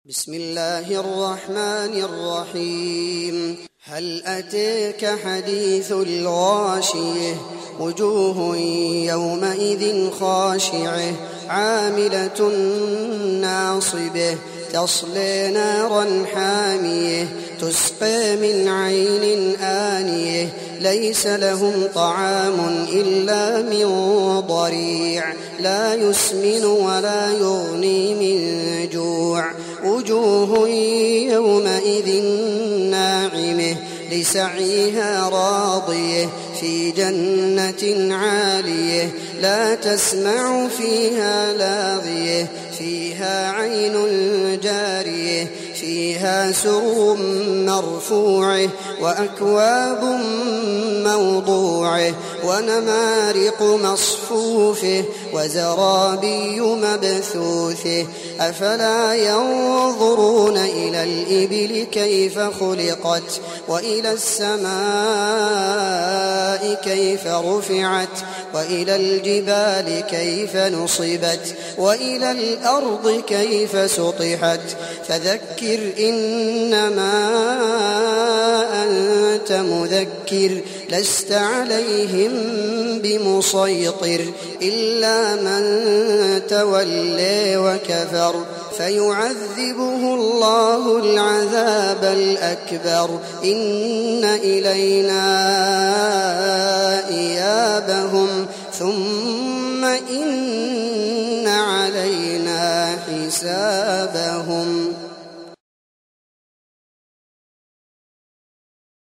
بسم الله الرحمن الرحيم. هل أتيك حديث الغاشية وجوه يومئذ خاشعة عاملة ناصبة تصلي نارا حامية تسقى من عين آنية ليس لهم طعام إلا من ضريع لا يسمن ولا يغني من جوع وجوه يومئذ ناعمة لسعيها راضية في جنة عالية لا تسمع فيها لاغية فيها عين جارية فيها سرر مرفوعة وأكواب موضوعة ونمارق مصفوفة وزرابي مبثوثة أفلا ينظرون إلى الإبل كيف خلقت وإلى السماء كيف رفعت وإلى الجبال كيف نصبت وإلى الأرض كيف سطحت فذكر إنما أنت مذكر لست عليهم بمسيطر إلا من تولي وكفر فيعذبه الله العذاب الأكبر إن إلينا